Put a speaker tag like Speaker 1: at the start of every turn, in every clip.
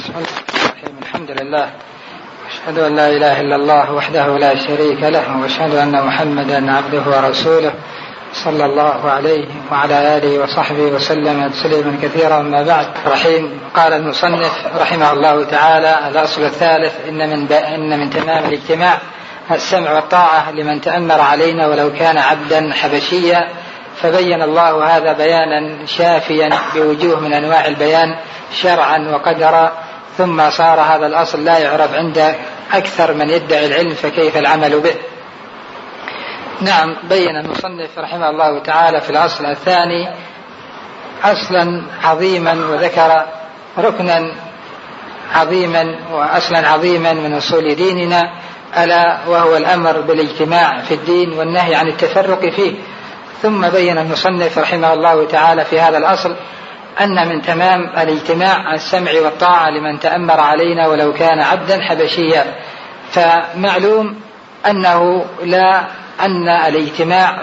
Speaker 1: بسم الله الرحمن الرحيم. الحمد لله، أشهد أن لا إله إلا الله وحده لا شريك له، وأشهد أن محمدا عبده ورسوله صلى الله عليه وعلى آله وصحبه وسلم تسليما كثيرا. أما بعد، رحيم قال المصنف رحمه الله تعالى: الأصل الثالث: إن من تمام الاجتماع السمع والطاعة لمن تأمر علينا ولو كان عبدا حبشيا. فبين الله هذا بيانا شافيا بوجوه من أنواع البيان شرعا وقدرا، ثم صار هذا الأصل لا يعرف عند أكثر من يدعي العلم، فكيف العمل به؟ نعم، بين المصنف رحمه الله تعالى في الأصل الثاني أصلا عظيما، وذكر ركنا عظيما وأصلا عظيما من أصول ديننا، ألا وهو الأمر بالاجتماع في الدين والنهي عن التفرق فيه. ثم بين المصنف رحمه الله تعالى في هذا الأصل أن من تمام الاجتماع السمع والطاعة لمن تأمر علينا ولو كان عبدا حبشيا. فمعلوم أن الاجتماع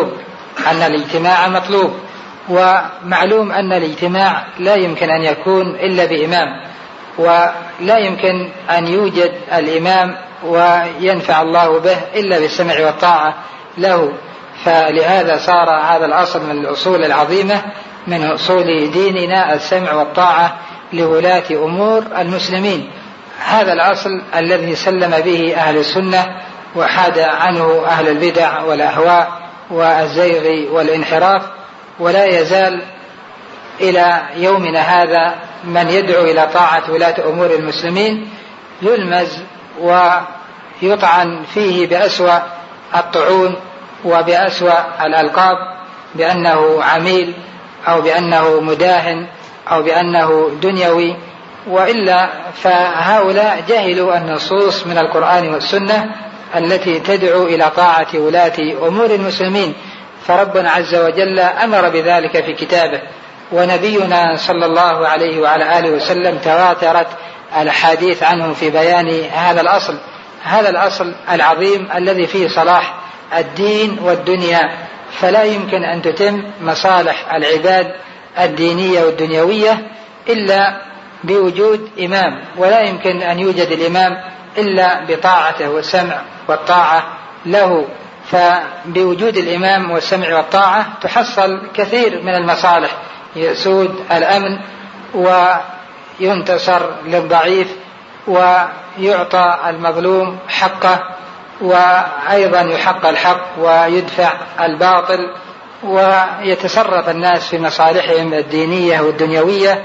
Speaker 1: مطلوب، ومعلوم أن الاجتماع لا يمكن أن يكون إلا بإمام، ولا يمكن أن يوجد الإمام وينفع الله به إلا بالسمع والطاعة له. فلهذا صار هذا الأصل من الأصول العظيمة من أصول ديننا السمع والطاعة لولاة أمور المسلمين. هذا الأصل الذي سلم به أهل السنة وحاد عنه أهل البدع والأهواء والزيغ والانحراف، ولا يزال إلى يومنا هذا من يدعو إلى طاعة ولاة أمور المسلمين يلمز ويطعن فيه بأسوأ الطعون وبأسوأ الألقاب، بأنه عميل أو بأنه مداهن أو بأنه دنيوي، وإلا فهؤلاء جهلوا النصوص من القرآن والسنة التي تدعو إلى طاعة ولاة أمور المسلمين. فربنا عز وجل أمر بذلك في كتابه، ونبينا صلى الله عليه وعلى آله وسلم تواترت الحديث عنه في بيان هذا الأصل العظيم الذي فيه صلاح الدين والدنيا. فلا يمكن أن تتم مصالح العباد الدينية والدنيوية إلا بوجود إمام، ولا يمكن أن يوجد الإمام إلا بطاعته والسمع والطاعة له. فبوجود الإمام والسمع والطاعة تحصل كثير من المصالح، يسود الأمن وينتصر للضعيف ويعطى المظلوم حقه، وأيضا يحق الحق ويدفع الباطل، ويتصرف الناس في مصالحهم الدينية والدنيوية،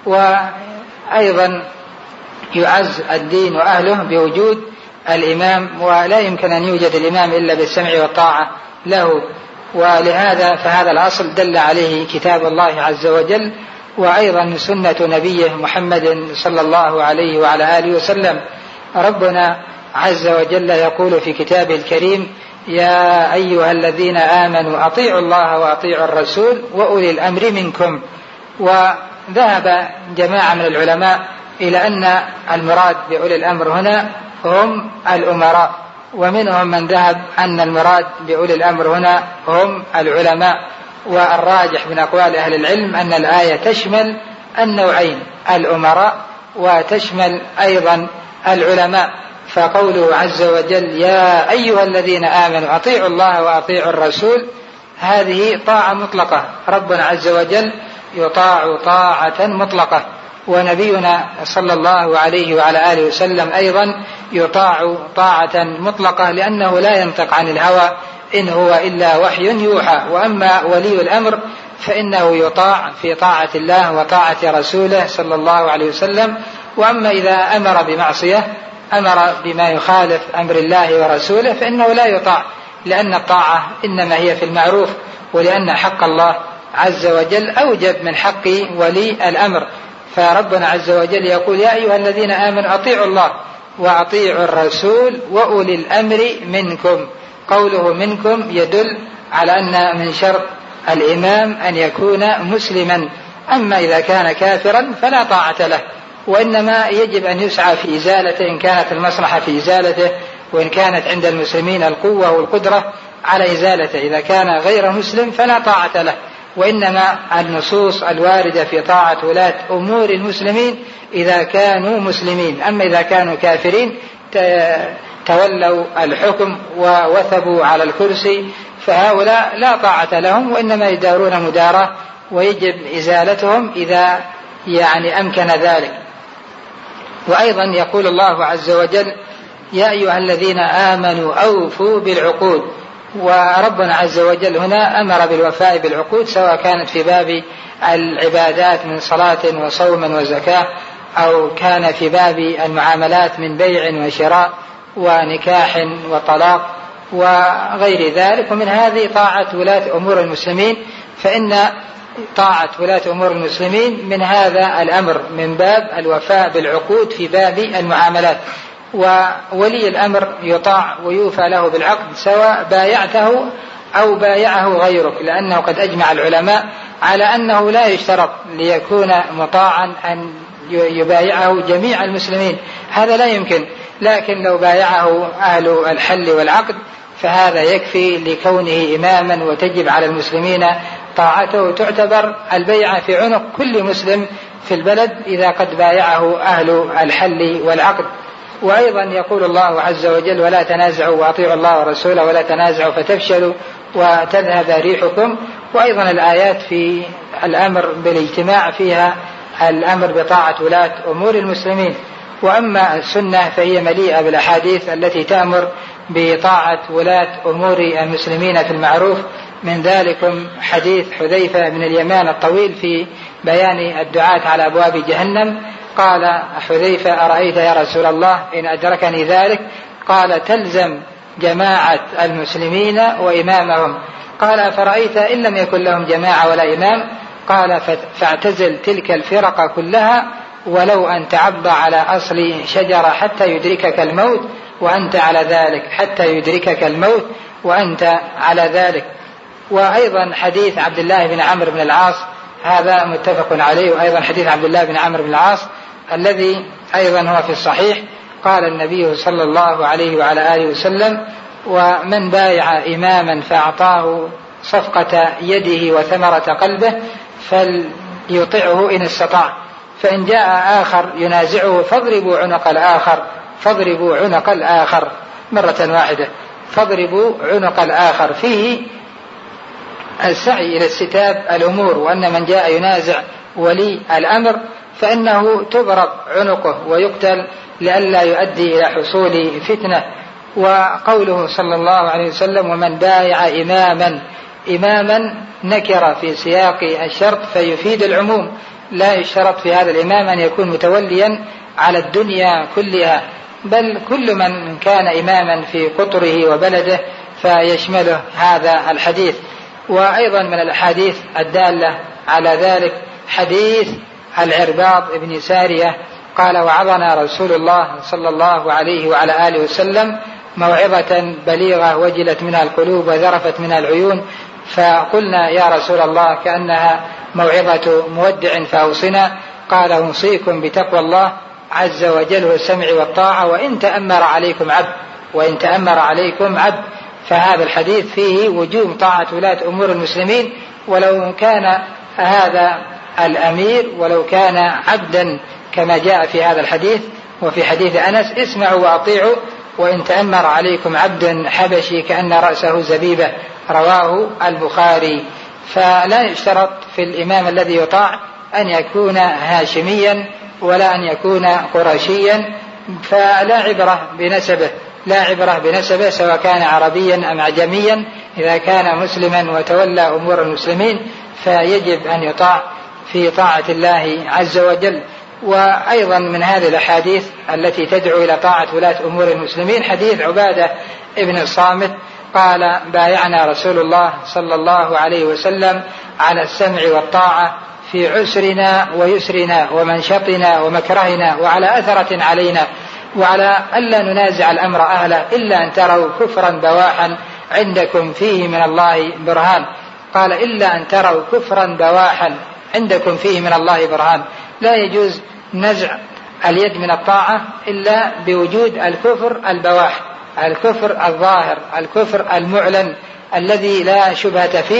Speaker 1: وأيضا يعز الدين وأهله بوجود الإمام. ولا يمكن أن يوجد الإمام إلا بالسمع والطاعة له. ولهذا فهذا الأصل دل عليه كتاب الله عز وجل، وأيضا سنة نبيه محمد صلى الله عليه وعلى آله وسلم. ربنا عز وجل يقول في كتابه الكريم: يا أيها الذين آمنوا أطيعوا الله وأطيعوا الرسول وأولي الأمر منكم. وذهب جماعة من العلماء إلى أن المراد بأولي الأمر هنا هم الأمراء، ومنهم من ذهب أن المراد بأولي الأمر هنا هم العلماء. والراجح من أقوال أهل العلم أن الآية تشمل النوعين، الأمراء وتشمل أيضا العلماء. فقوله عز وجل: يا أيها الذين آمنوا أطيعوا الله وأطيعوا الرسول، هذه طاعة مطلقة، ربنا عز وجل يطاع طاعة مطلقة، ونبينا صلى الله عليه وعلى آله وسلم أيضا يطاع طاعة مطلقة، لأنه لا ينطق عن الهوى إن هو إلا وحي يوحى. وأما ولي الأمر فإنه يطاع في طاعة الله وطاعة رسوله صلى الله عليه وسلم. وأما إذا أمر بمعصية، أمر بما يخالف أمر الله ورسوله، فإنه لا يطاع، لأن الطاعة إنما هي في المعروف، ولأن حق الله عز وجل أوجب من حق ولي الأمر. فربنا عز وجل يقول: يا أيها الذين آمنوا أطيعوا الله وأطيعوا الرسول وأولي الأمر منكم. قوله منكم يدل على أن من شرط الإمام أن يكون مسلما، أما إذا كان كافرا فلا طاعة له، وإنما يجب أن يسعى في إزالته إن كانت المصلحة في إزالته، وإن كانت عند المسلمين القوة والقدرة على إزالته. إذا كان غير مسلم فلا طاعة له، وإنما النصوص الواردة في طاعة ولاة أمور المسلمين إذا كانوا مسلمين. أما إذا كانوا كافرين تولوا الحكم ووثبوا على الكرسي فهؤلاء لا طاعة لهم، وإنما يدارون مدارة، ويجب إزالتهم إذا أمكن ذلك. وأيضا يقول الله عز وجل: يا أيها الذين آمنوا أوفوا بالعقود. وربنا عز وجل هنا أمر بالوفاء بالعقود، سواء كانت في باب العبادات من صلاة وصوم وزكاة، أو كان في باب المعاملات من بيع وشراء ونكاح وطلاق وغير ذلك. ومن هذه طاعة ولاة أمور المسلمين، فإن طاعة ولاة أمور المسلمين من هذا الأمر، من باب الوفاء بالعقود في باب المعاملات. وولي الأمر يطاع ويوفى له بالعقد سواء بايعته أو بايعه غيرك، لأنه قد أجمع العلماء على أنه لا يشترط ليكون مطاعا أن يبايعه جميع المسلمين، هذا لا يمكن. لكن لو بايعه أهل الحل والعقد فهذا يكفي لكونه إماما، وتجب على المسلمين طاعته. تعتبر البيعة في عنق كل مسلم في البلد إذا قد بايعه أهل الحل والعقد. وأيضا يقول الله عز وجل: ولا تنازعوا وأطيعوا الله ورسوله ولا تنازعوا فتفشلوا وتذهب ريحكم. وأيضا الآيات في الأمر بالاجتماع فيها الأمر بطاعة ولاة أمور المسلمين. وأما السنة فهي مليئة بالأحاديث التي تأمر بطاعة ولاة أمور المسلمين في المعروف، من ذلكم حديث حذيفة بن اليمان الطويل في بيان الدعاة على أبواب جهنم. قال حذيفة: أرأيت يا رسول الله إن أدركني ذلك؟ قال: تلزم جماعة المسلمين وإمامهم. قال: فرأيت إن لم يكن لهم جماعة ولا إمام؟ قال: فاعتزل تلك الفرق كلها ولو أن تعض على أصل شجرة حتى يدركك الموت وأنت على ذلك، حتى يدركك الموت وأنت على ذلك. وأيضا حديث عبد الله بن عمرو بن العاص، هذا متفق عليه. وأيضا حديث عبد الله بن عمرو بن العاص الذي أيضا هو في الصحيح، قال النبي صلى الله عليه وعلى آله وسلم: ومن بايع إماما فأعطاه صفقة يده وثمرة قلبه فليطعه إن استطاع، فإن جاء آخر ينازعه فاضربوا عنق الآخر مرة واحدة، فاضربوا عنق الآخر. فيه السعي إلى استتاب الأمور، وأن من جاء ينازع ولي الأمر فإنه تضرب عنقه ويقتل لئلا يؤدي إلى حصول فتنة. وقوله صلى الله عليه وسلم: ومن بايع إماما نكر في سياق الشرط فيفيد العموم، لا يشترط في هذا الإمام أن يكون متوليا على الدنيا كلها، بل كل من كان إماما في قطره وبلده فيشمله هذا الحديث. وأيضا من الأحاديث الدالة على ذلك حديث العرباض بن سارية قال: وعظنا رسول الله صلى الله عليه وعلى آله وسلم موعظة بليغة وجلت منها القلوب وذرفت منها العيون، فقلنا: يا رسول الله كأنها موعظة مودع فأوصنا. قال: أوصيكم بتقوى الله عز وجل والسمع والطاعة وإن تأمر عليكم عبد. فهذا الحديث فيه وجوب طاعة ولاة أمور المسلمين، ولو كان هذا الأمير ولو كان عبدا كما جاء في هذا الحديث. وفي حديث أنس: اسمعوا وأطيعوا وإن تأمر عليكم عبد حبشي كأن رأسه زبيبة، رواه البخاري. فلا يشترط في الإمام الذي يطاع أن يكون هاشميا ولا أن يكون قرشيا، فلا عبرة بنسبه سواء كان عربيا أم عجميا. إذا كان مسلما وتولى أمور المسلمين فيجب أن يطاع في طاعة الله عز وجل. وأيضا من هذه الأحاديث التي تدعو إلى طاعة ولاة أمور المسلمين حديث عبادة ابن الصامت قال: بايعنا رسول الله صلى الله عليه وسلم على السمع والطاعة في عسرنا ويسرنا ومنشطنا ومكرهنا وعلى أثرة علينا، وعلى ألا ننازع الأمر أهله إلا أن تروا كفرا بواحا عندكم فيه من الله برهان. قال: إلا أن تروا كفرا بواحا عندكم فيه من الله برهان. لا يجوز نزع اليد من الطاعة إلا بوجود الكفر البواح، الكفر الظاهر، الكفر المعلن الذي لا شبهة فيه،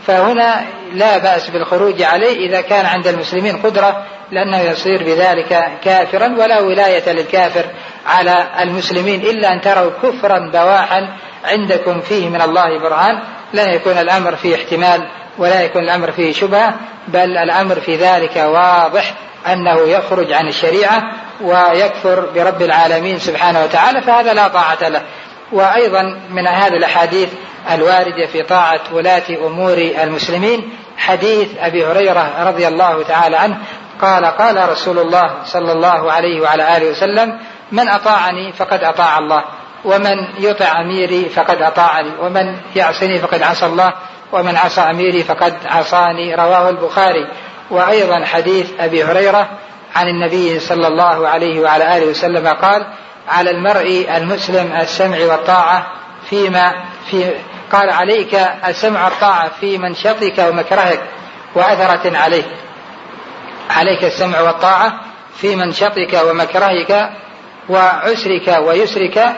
Speaker 1: فهنا لا بأس بالخروج عليه إذا كان عند المسلمين قدرة، لأنه يصير بذلك كافرا، ولا ولاية للكافر على المسلمين إلا أن تروا كفرا بواحا عندكم فيه من الله برهان. لا يكون الأمر فيه احتمال ولا يكون الأمر فيه شبهة، بل الأمر في ذلك واضح أنه يخرج عن الشريعة ويكفر برب العالمين سبحانه وتعالى، فهذا لا طاعة له. وأيضا من هذه الأحاديث الواردة في طاعة ولاة أمور المسلمين حديث أبي هريرة رضي الله تعالى عنه قال: قال رسول الله صلى الله عليه وعلى آله وسلم: من أطاعني فقد أطاع الله، ومن يطع أميري فقد أطاعني، ومن يعصني فقد عصى الله، ومن عصى أميري فقد عصاني. رواه البخاري. وأيضا حديث أبي هريرة عن النبي صلى الله عليه وعلى آله وسلم قال: على المرء المسلم السمع والطاعة قال: عليك السمع والطاعة في منشطك ومكرهك وأثرة عليك. عليك السمع والطاعة في منشطك ومكرهك وعسرك ويسرك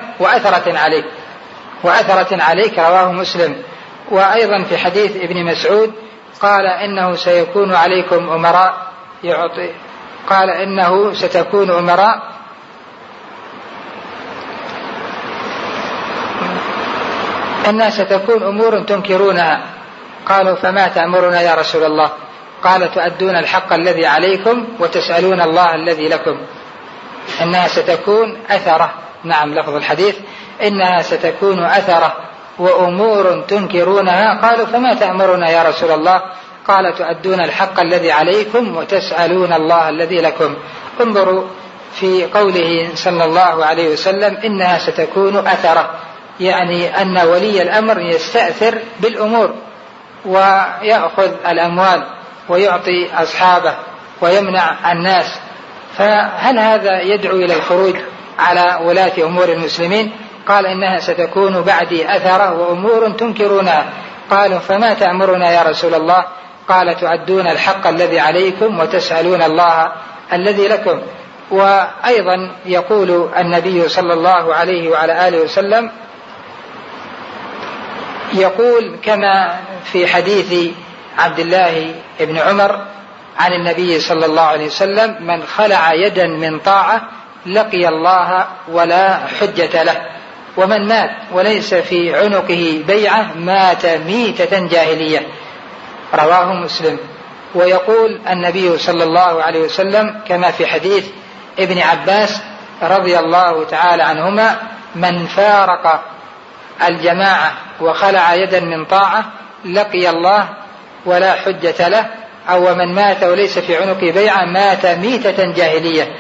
Speaker 1: وأثرة عليك. رواه مسلم. وأيضا في حديث ابن مسعود قال: إنه سيكون عليكم أمراء قال: إنه ستكون أمراء إنها ستكون أمور تنكرونها. قالوا: فما تأمرنا يا رسول الله؟ قال: تؤدون الحق الذي عليكم وتسألون الله الذي لكم. إنها ستكون أثرة. نعم، لفظ الحديث: إنها ستكون أثرة وأمور تنكرونها. قالوا: فما تأمرنا يا رسول الله؟ قال: تؤدون الحق الذي عليكم وتسألون الله الذي لكم. انظروا في قوله صلى الله عليه وسلم: إنها ستكون أثرة، يعني أن ولي الأمر يستأثر بالأمور ويأخذ الأموال ويعطي أصحابه ويمنع الناس. فهل هذا يدعو إلى الخروج على ولاة أمور المسلمين؟ قال: إنها ستكون بعدي أثرة وأمور تنكرونها. قالوا: فما تأمرنا يا رسول الله؟ قال: تؤدون الحق الذي عليكم وتسألون الله الذي لكم. وأيضا يقول النبي صلى الله عليه وعلى آله وسلم، يقول كما في حديث عبد الله بن عمر عن النبي صلى الله عليه وسلم: من خلع يدا من طاعة لقي الله ولا حجة له، ومن مات وليس في عنقه بيعة مات ميتة جاهلية. رواه مسلم. ويقول النبي صلى الله عليه وسلم كما في حديث ابن عباس رضي الله تعالى عنهما: من فارق الجماعة وخلع يدا من طاعة لقي الله ولا حجة له، أو من مات وليس في عنقه بيعة مات ميتة جاهلية.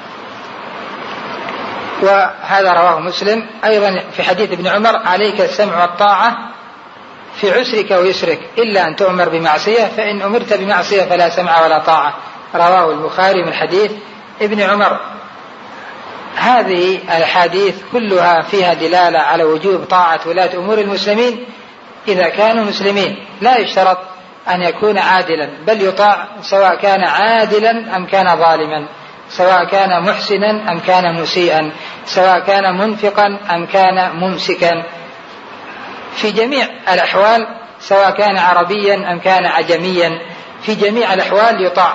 Speaker 1: وهذا رواه مسلم. أيضا في حديث ابن عمر: عليك السمع والطاعة في عسرك ويسرك إلا أن تؤمر بمعصية، فإن أمرت بمعصية فلا سمع ولا طاعة. رواه البخاري من حديث ابن عمر. هذه الحديث كلها فيها دلالة على وجوب طاعة ولاة أمور المسلمين إذا كانوا مسلمين. لا يشترط أن يكون عادلا، بل يطاع سواء كان عادلا أم كان ظالما، سواء كان محسنا أم كان مسيئا، سواء كان منفقا أم كان ممسكا، في جميع الأحوال، سواء كان عربيا أم كان عجميا، في جميع الأحوال يطاع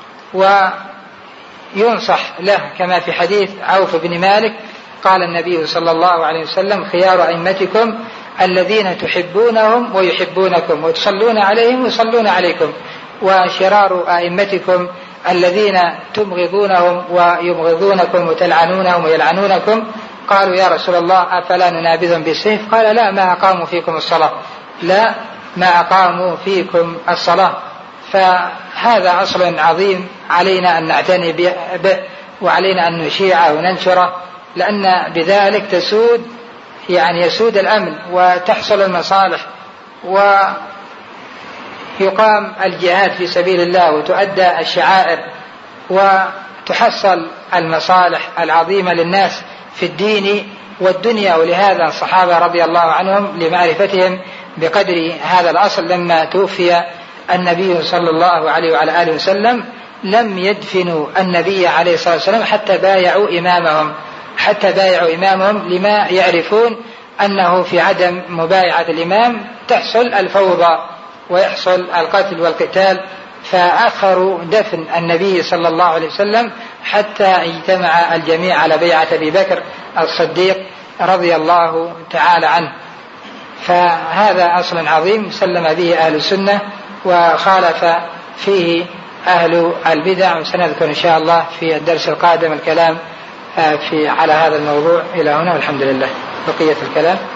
Speaker 1: وينصح له. كما في حديث عوف بن مالك قال النبي صلى الله عليه وسلم: خيار أئمتكم الذين تحبونهم ويحبونكم وتصلون عليهم ويصلون عليكم، وشرار أئمتكم الذين تبغضونهم ويبغضونكم وتلعنونهم ويلعنونكم. قالوا: يا رسول الله أفلا ننابذهم بالسيف؟ قال: لا، ما أقاموا فيكم الصلاة. لا، ما أقاموا فيكم الصلاة. فهذا أصل عظيم علينا أن نعتني به، وعلينا أن نشيعه وننشره، لأن بذلك يسود الأمن وتحصل المصالح ويقام الجهاد في سبيل الله وتؤدى الشعائر وتحصل المصالح العظيمة للناس في الدين والدنيا. ولهذا الصحابة رضي الله عنهم لمعرفتهم بقدر هذا الأصل لما توفي النبي صلى الله عليه وعلى آله وسلم لم يدفنوا النبي عليه الصلاة والسلام حتى بايعوا إمامهم لما يعرفون أنه في عدم مبايعة الإمام تحصل الفوضى ويحصل القتل والقتال، فأخروا دفن النبي صلى الله عليه وسلم حتى اجتمع الجميع على بيعة أبي بكر الصديق رضي الله تعالى عنه. فهذا أصل عظيم سلم به أهل السنة وخالف فيه أهل البدع، وسنذكر إن شاء الله في الدرس القادم الكلام على هذا الموضوع. إلى هنا والحمد لله. بقية الكلام